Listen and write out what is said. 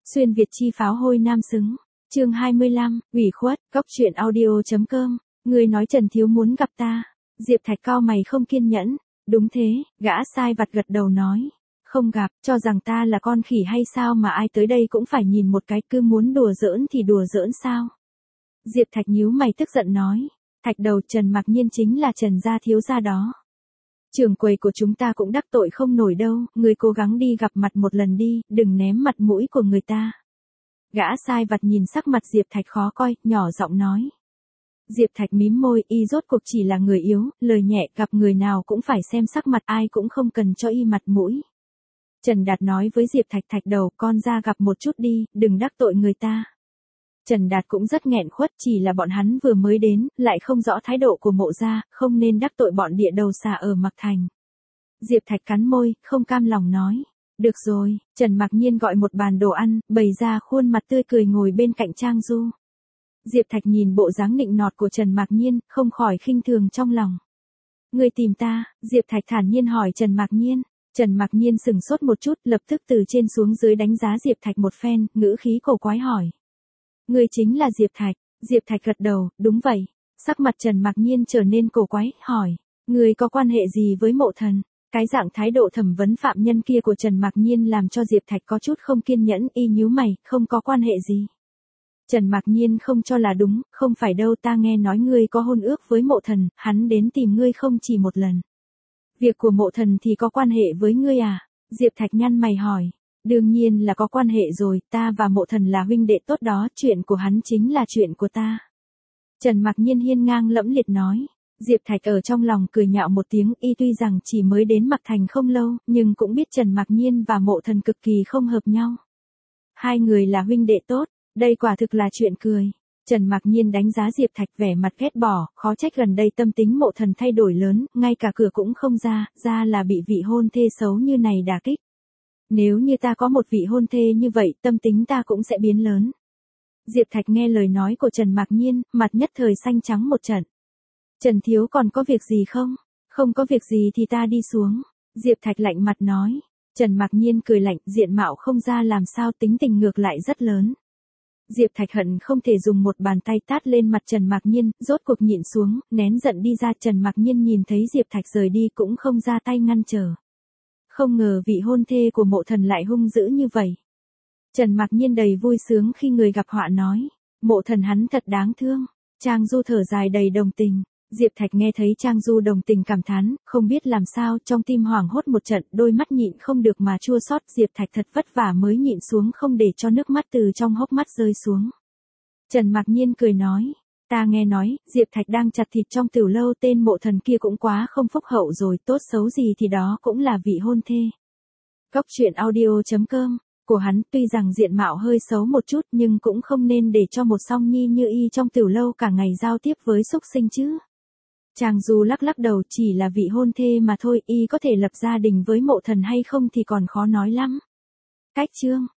Xuyên Việt chi pháo hôi nam xứng. Chương 25, ủy khuất, góc truyện audio.com. Người nói Trần Thiếu muốn gặp ta. Diệp Thạch cau mày không kiên nhẫn. Đúng thế, gã sai vặt gật đầu nói. Không gặp, cho rằng ta là con khỉ hay sao mà ai tới đây cũng phải nhìn một cái, cứ muốn đùa giỡn thì đùa giỡn sao? Diệp Thạch nhíu mày tức giận nói. Thạch đầu, Trần Mặc Nhiên chính là Trần gia thiếu gia đó. Trưởng quầy của chúng ta cũng đắc tội không nổi đâu, người cố gắng đi gặp mặt một lần đi, đừng ném mặt mũi của người ta. Gã sai vặt nhìn sắc mặt Diệp Thạch khó coi, nhỏ giọng nói. Diệp Thạch mím môi, y rốt cuộc chỉ là người yếu, lời nhẹ, gặp người nào cũng phải xem sắc mặt, ai cũng không cần cho y mặt mũi. Trần Đạt nói với Diệp Thạch, Thạch đầu, con ra gặp một chút đi, đừng đắc tội người ta. Trần Đạt cũng rất nghẹn khuất, chỉ là bọn hắn vừa mới đến, lại không rõ thái độ của Mộ gia, không nên đắc tội bọn địa đầu xà ở Mạc Thành. Diệp Thạch cắn môi, không cam lòng nói. Được rồi, Trần Mặc Nhiên gọi một bàn đồ ăn, bày ra khuôn mặt tươi cười ngồi bên cạnh Trang Du. Diệp Thạch nhìn bộ dáng nịnh nọt của Trần Mặc Nhiên, không khỏi khinh thường trong lòng. Người tìm ta, Diệp Thạch thản nhiên hỏi Trần Mặc Nhiên. Trần Mặc Nhiên sừng sốt một chút, lập tức từ trên xuống dưới đánh giá Diệp Thạch một phen, ngữ khí cổ quái hỏi. Người chính là Diệp Thạch. Diệp Thạch gật đầu, đúng vậy. Sắc mặt Trần Mặc Nhiên trở nên cổ quái, hỏi. Người có quan hệ gì với Mộ Thần? Cái dạng thái độ thẩm vấn phạm nhân kia của Trần Mặc Nhiên làm cho Diệp Thạch có chút không kiên nhẫn, y nhíu mày, không có quan hệ gì. Trần Mặc Nhiên không cho là đúng, không phải đâu, ta nghe nói ngươi có hôn ước với Mộ Thần, hắn đến tìm ngươi không chỉ một lần. Việc của Mộ Thần thì có quan hệ với ngươi à? Diệp Thạch nhăn mày hỏi. Đương nhiên là có quan hệ rồi, ta và Mộ Thần là huynh đệ tốt đó, chuyện của hắn chính là chuyện của ta. Trần Mặc Nhiên hiên ngang lẫm liệt nói. Diệp Thạch ở trong lòng cười nhạo một tiếng, y tuy rằng chỉ mới đến Mạc Thành không lâu, nhưng cũng biết Trần Mặc Nhiên và Mộ Thần cực kỳ không hợp nhau. Hai người là huynh đệ tốt, đây quả thực là chuyện cười. Trần Mặc Nhiên đánh giá Diệp Thạch vẻ mặt ghét bỏ, khó trách gần đây tâm tính Mộ Thần thay đổi lớn, ngay cả cửa cũng không ra là bị vị hôn thê xấu như này đả kích. Nếu như ta có một vị hôn thê như vậy, tâm tính ta cũng sẽ biến lớn. Diệp Thạch nghe lời nói của Trần Mặc Nhiên, mặt nhất thời xanh trắng một trận. Trần Thiếu còn có việc gì không? Không có việc gì thì ta đi xuống. Diệp Thạch lạnh mặt nói. Trần Mặc Nhiên cười lạnh, diện mạo không ra làm sao, tính tình ngược lại rất lớn. Diệp Thạch hận không thể dùng một bàn tay tát lên mặt Trần Mặc Nhiên, rốt cuộc nhịn xuống, nén giận đi ra. Trần Mặc Nhiên nhìn thấy Diệp Thạch rời đi cũng không ra tay ngăn trở. Không ngờ vị hôn thê của Mộ Thần lại hung dữ như vậy. Trần Mặc Nhiên đầy vui sướng khi người gặp họa nói. Mộ Thần hắn thật đáng thương. Trang Du thở dài đầy đồng tình. Diệp Thạch nghe thấy Trang Du đồng tình cảm thán, không biết làm sao, trong tim hoảng hốt một trận, đôi mắt nhịn không được mà chua xót. Diệp Thạch thật vất vả mới nhịn xuống không để cho nước mắt từ trong hốc mắt rơi xuống. Trần Mặc Nhiên cười nói. Ta nghe nói, Diệp Thạch đang chặt thịt trong tiểu lâu, tên Mộ Thần kia cũng quá không phúc hậu rồi, tốt xấu gì thì đó cũng là vị hôn thê. Góc truyện audio.com. Của hắn tuy rằng diện mạo hơi xấu một chút nhưng cũng không nên để cho một song nhi như y trong tiểu lâu cả ngày giao tiếp với súc sinh chứ. Trang Du lắc lắc đầu, chỉ là vị hôn thê mà thôi, y có thể lập gia đình với Mộ Thần hay không thì còn khó nói lắm. Cách chương